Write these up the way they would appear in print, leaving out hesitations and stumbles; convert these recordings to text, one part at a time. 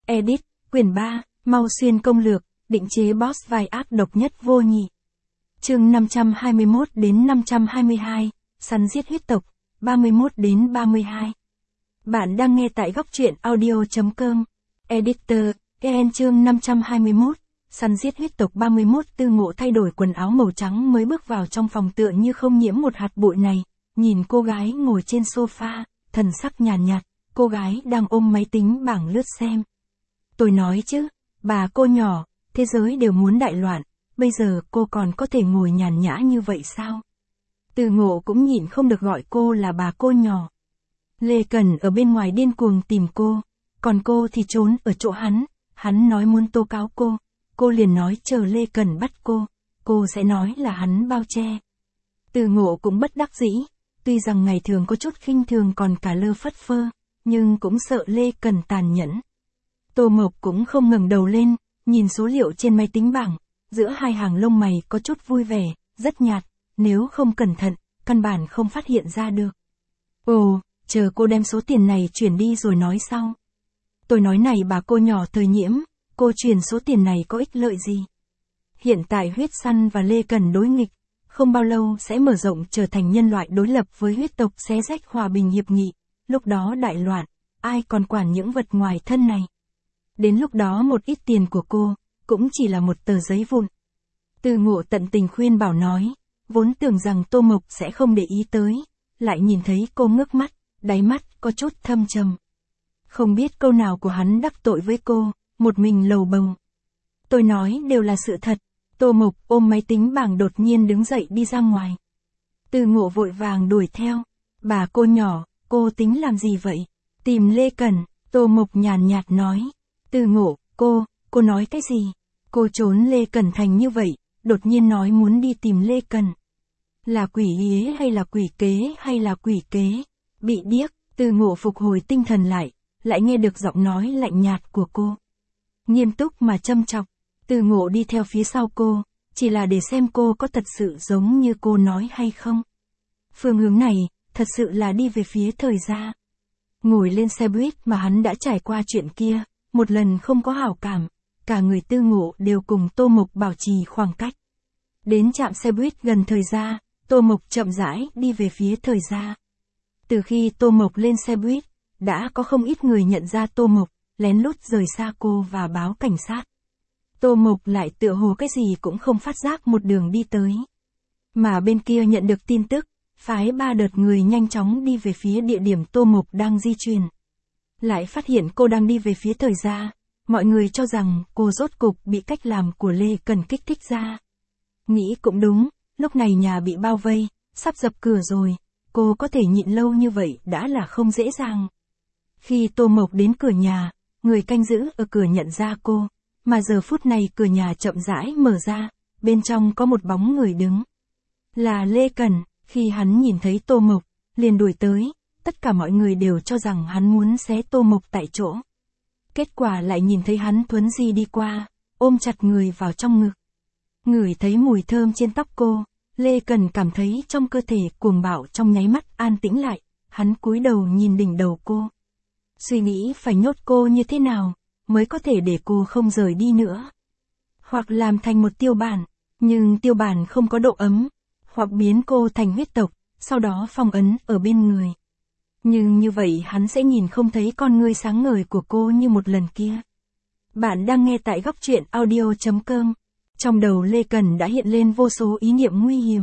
Edit, quyển 3, Mau Xuyên công lược, định chế boss vai ác độc nhất vô nhị. Chương 521 đến 522, săn giết huyết tộc, 31 đến 32. Bạn đang nghe tại góc truyện audio.com. Editor, EN chương 521, săn giết huyết tộc 31. Tư Ngộ thay đổi quần áo màu trắng mới bước vào trong phòng tựa như không nhiễm một hạt bụi này, nhìn cô gái ngồi trên sofa, thần sắc nhàn nhạt, cô gái đang ôm máy tính bảng lướt xem. Tôi nói chứ, bà cô nhỏ, thế giới đều muốn đại loạn, bây giờ cô còn có thể ngồi nhàn nhã như vậy sao? Tư Ngộ cũng nhịn không được gọi cô là bà cô nhỏ. Lê Cẩn ở bên ngoài điên cuồng tìm cô, còn cô thì trốn ở chỗ hắn nói muốn tố cáo cô liền nói chờ Lê Cẩn bắt cô sẽ nói là hắn bao che. Tư Ngộ cũng bất đắc dĩ, tuy rằng ngày thường có chút khinh thường còn cả lơ phất phơ, nhưng cũng sợ Lê Cẩn tàn nhẫn. Tô Mộc cũng không ngẩng đầu lên, nhìn số liệu trên máy tính bảng, giữa hai hàng lông mày có chút vui vẻ, rất nhạt, nếu không cẩn thận, căn bản không phát hiện ra được. Ồ, chờ cô đem số tiền này chuyển đi rồi nói sau. Tôi nói này bà cô nhỏ Thời Nhiễm, cô chuyển số tiền này có ích lợi gì? Hiện tại huyết săn và Lê Cẩn đối nghịch, không bao lâu sẽ mở rộng trở thành nhân loại đối lập với huyết tộc xé rách hòa bình hiệp nghị, lúc đó đại loạn, ai còn quản những vật ngoài thân này? Đến lúc đó một ít tiền của cô, cũng chỉ là một tờ giấy vụn. Tư Ngộ tận tình khuyên bảo nói, vốn tưởng rằng Tô Mộc sẽ không để ý tới, lại nhìn thấy cô ngước mắt, đáy mắt có chút thâm trầm. Không biết câu nào của hắn đắc tội với cô, một mình lầu bầu. Tôi nói đều là sự thật. Tô Mộc ôm máy tính bảng đột nhiên đứng dậy đi ra ngoài. Tư Ngộ vội vàng đuổi theo. Bà cô nhỏ, cô tính làm gì vậy? Tìm Lê Cẩn, Tô Mộc nhàn nhạt nói. Tư Ngộ, cô nói cái gì? Cô trốn Lê Cẩn thành như vậy, đột nhiên nói muốn đi tìm Lê Cẩn. Là quỷ hía hay là quỷ kế hay là quỷ kế? Bị điếc, Tư Ngộ phục hồi tinh thần lại nghe được giọng nói lạnh nhạt của cô. Nghiêm túc mà châm chọc. Tư Ngộ đi theo phía sau cô, chỉ là để xem cô có thật sự giống như cô nói hay không. Phương hướng này, thật sự là đi về phía Thời Gia. Ngồi lên xe buýt mà hắn đã trải qua chuyện kia, một lần không có hảo cảm, cả người Tư Ngộ đều cùng Tô Mộc bảo trì khoảng cách. Đến trạm xe buýt gần Thời Gia, Tô Mộc chậm rãi đi về phía Thời Gia. Từ khi Tô Mộc lên xe buýt, đã có không ít người nhận ra Tô Mộc, lén lút rời xa cô và báo cảnh sát. Tô Mộc lại tựa hồ cái gì cũng không phát giác một đường đi tới. Mà bên kia nhận được tin tức, phái 3 đợt người nhanh chóng đi về phía địa điểm Tô Mộc đang di chuyển. Lại phát hiện cô đang đi về phía Thời Gia, mọi người cho rằng cô rốt cục bị cách làm của Lê Cẩn kích thích ra. Nghĩ cũng đúng, lúc này nhà bị bao vây, sắp dập cửa rồi, cô có thể nhịn lâu như vậy đã là không dễ dàng. Khi Tô Mộc đến cửa nhà, người canh giữ ở cửa nhận ra cô, mà giờ phút này cửa nhà chậm rãi mở ra, bên trong có một bóng người đứng. Là Lê Cẩn, khi hắn nhìn thấy Tô Mộc, liền đuổi tới, tất cả mọi người đều cho rằng hắn muốn xé Tô Mộc tại chỗ. Kết quả lại nhìn thấy hắn thuấn di đi qua, ôm chặt người vào trong ngực. Ngửi thấy mùi thơm trên tóc cô, Lê Cẩn cảm thấy trong cơ thể cuồng bạo trong nháy mắt an tĩnh lại, hắn cúi đầu nhìn đỉnh đầu cô. Suy nghĩ phải nhốt cô như thế nào, mới có thể để cô không rời đi nữa. Hoặc làm thành một tiêu bản, nhưng tiêu bản không có độ ấm, hoặc biến cô thành huyết tộc, sau đó phong ấn ở bên người. Nhưng như vậy hắn sẽ nhìn không thấy con ngươi sáng ngời của cô như một lần kia. Bạn đang nghe tại góc truyện audio.com. Trong đầu Lê Cẩn đã hiện lên vô số ý niệm nguy hiểm.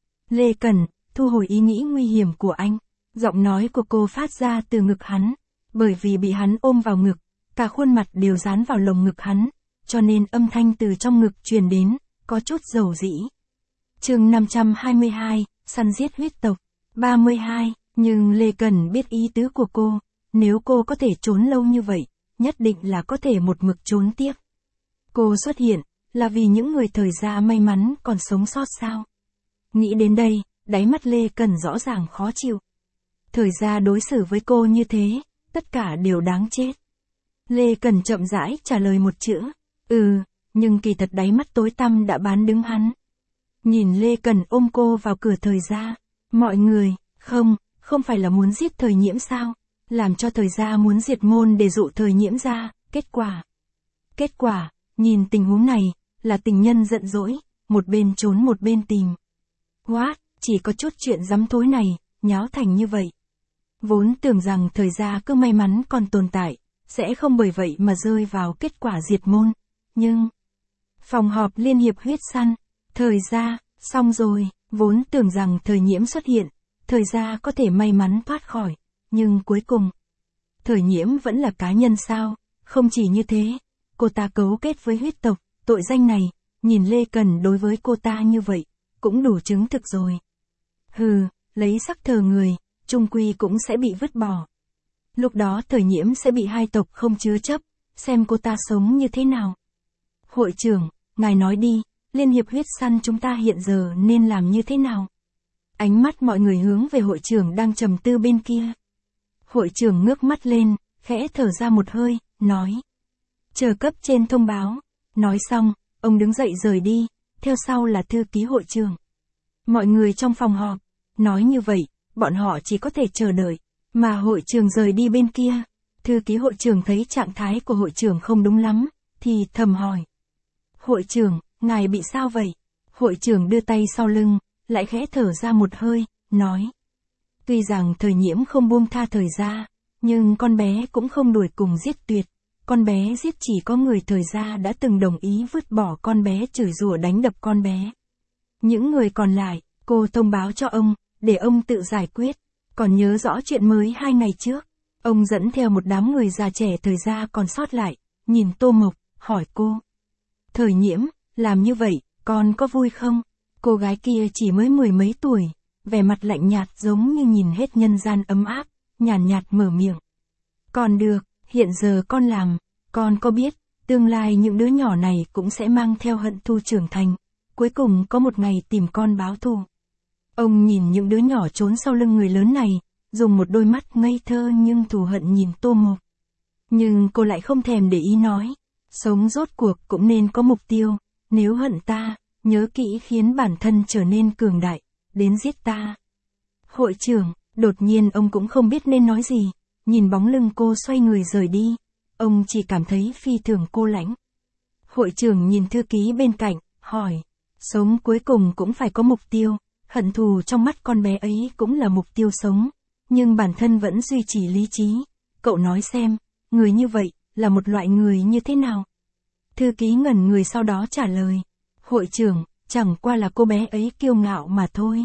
Lê Cẩn, thu hồi ý nghĩ nguy hiểm của anh. Giọng nói của cô phát ra từ ngực hắn. Bởi vì bị hắn ôm vào ngực, cả khuôn mặt đều dán vào lồng ngực hắn, cho nên âm thanh từ trong ngực truyền đến, có chút dầu dĩ. Chương 522, săn giết huyết tộc, 32, nhưng Lê Cẩn biết ý tứ của cô, nếu cô có thể trốn lâu như vậy, nhất định là có thể một mực trốn tiếp. Cô xuất hiện, là vì những người Thời Gia may mắn còn sống sót sao? Nghĩ đến đây, đáy mắt Lê Cẩn rõ ràng khó chịu. Thời Gia đối xử với cô như thế, tất cả đều đáng chết. Lê Cẩn chậm rãi trả lời một chữ, nhưng kỳ thật đáy mắt tối tăm đã bán đứng hắn. Nhìn Lê Cẩn ôm cô vào cửa Thời Gia, mọi người, không phải là muốn giết Thời Nhiễm sao? Làm cho Thời Gia muốn diệt môn để dụ Thời Nhiễm ra, Kết quả, nhìn tình huống này, là tình nhân giận dỗi, một bên trốn một bên tìm. What, chỉ có chút chuyện dám thối này, nháo thành như vậy. Vốn tưởng rằng thời gia cứ may mắn còn tồn tại, sẽ không bởi vậy mà rơi vào kết quả diệt môn. Nhưng, phòng họp liên hiệp huyết săn, thời gia, xong rồi, vốn tưởng rằng thời nhiễm xuất hiện, thời gia có thể may mắn thoát khỏi, nhưng cuối cùng, thời nhiễm vẫn là cá nhân sao, không chỉ như thế, cô ta cấu kết với huyết tộc, tội danh này, nhìn Lê Cần đối với cô ta như vậy, cũng đủ chứng thực rồi. Hừ, lấy sắc thờ người, chung quy cũng sẽ bị vứt bỏ. Lúc đó thời nhiễm sẽ bị hai tộc không chứa chấp, xem cô ta sống như thế nào. Hội trưởng, ngài nói đi, liên hiệp huyết săn chúng ta hiện giờ nên làm như thế nào? Ánh mắt mọi người hướng về hội trưởng đang trầm tư bên kia. Hội trưởng ngước mắt lên, khẽ thở ra một hơi, nói. Chờ cấp trên thông báo. Nói xong, ông đứng dậy rời đi, theo sau là thư ký hội trưởng. Mọi người trong phòng họp, nói như vậy, bọn họ chỉ có thể chờ đợi, mà hội trưởng rời đi bên kia. Thư ký hội trưởng thấy trạng thái của hội trưởng không đúng lắm, thì thầm hỏi. Hội trưởng, ngài bị sao vậy? Hội trưởng đưa tay sau lưng, lại khẽ thở ra một hơi, nói. Tuy rằng thời nhiễm không buông tha thời gia, nhưng con bé cũng không đuổi cùng giết tuyệt. Con bé giết chỉ có người thời gia đã từng đồng ý vứt bỏ con bé, chửi rủa đánh đập con bé. Những người còn lại, cô thông báo cho ông, để ông tự giải quyết. Còn nhớ rõ chuyện mới 2 ngày trước, ông dẫn theo một đám người già trẻ thời gia còn sót lại, nhìn Tô Mộc, hỏi cô. Thời nhiễm, làm như vậy, con có vui không? Cô gái kia chỉ mới 10 mấy tuổi, vẻ mặt lạnh nhạt giống như nhìn hết nhân gian ấm áp, nhàn nhạt mở miệng. Còn được, hiện giờ con làm, con có biết, tương lai những đứa nhỏ này cũng sẽ mang theo hận thù trưởng thành, cuối cùng có một ngày tìm con báo thù. Ông nhìn những đứa nhỏ trốn sau lưng người lớn này, dùng một đôi mắt ngây thơ nhưng thù hận nhìn Tô Mộc. Nhưng cô lại không thèm để ý nói, sống rốt cuộc cũng nên có mục tiêu, nếu hận ta, nhớ kỹ khiến bản thân trở nên cường đại, đến giết ta. Hội trưởng, đột nhiên ông cũng không biết nên nói gì, nhìn bóng lưng cô xoay người rời đi, ông chỉ cảm thấy phi thường cô lãnh. Hội trưởng nhìn thư ký bên cạnh, hỏi, sống cuối cùng cũng phải có mục tiêu, hận thù trong mắt con bé ấy cũng là mục tiêu sống, nhưng bản thân vẫn duy trì lý trí. Cậu nói xem, người như vậy, là một loại người như thế nào? Thư ký ngẩn người sau đó trả lời, hội trưởng, chẳng qua là cô bé ấy kiêu ngạo mà thôi.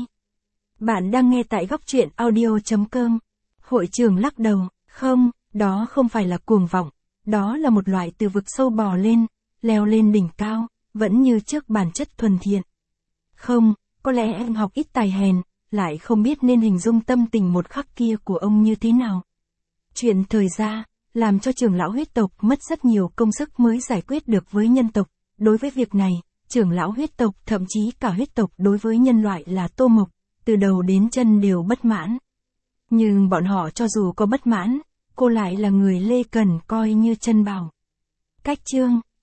Bạn đang nghe tại góc truyện audio.com. Hội trưởng lắc đầu, không, đó không phải là cuồng vọng, đó là một loại từ vực sâu bò lên, leo lên đỉnh cao, vẫn như trước bản chất thuần thiện. Không, có lẽ em học ít tài hèn, lại không biết nên hình dung tâm tình một khắc kia của ông như thế nào. Chuyện thời gia, làm cho trưởng lão huyết tộc mất rất nhiều công sức mới giải quyết được với nhân tộc. Đối với việc này, trưởng lão huyết tộc thậm chí cả huyết tộc đối với nhân loại là Tô Mộc, từ đầu đến chân đều bất mãn. Nhưng bọn họ cho dù có bất mãn, cô lại là người Lê Cần coi như chân bảo. Cách chương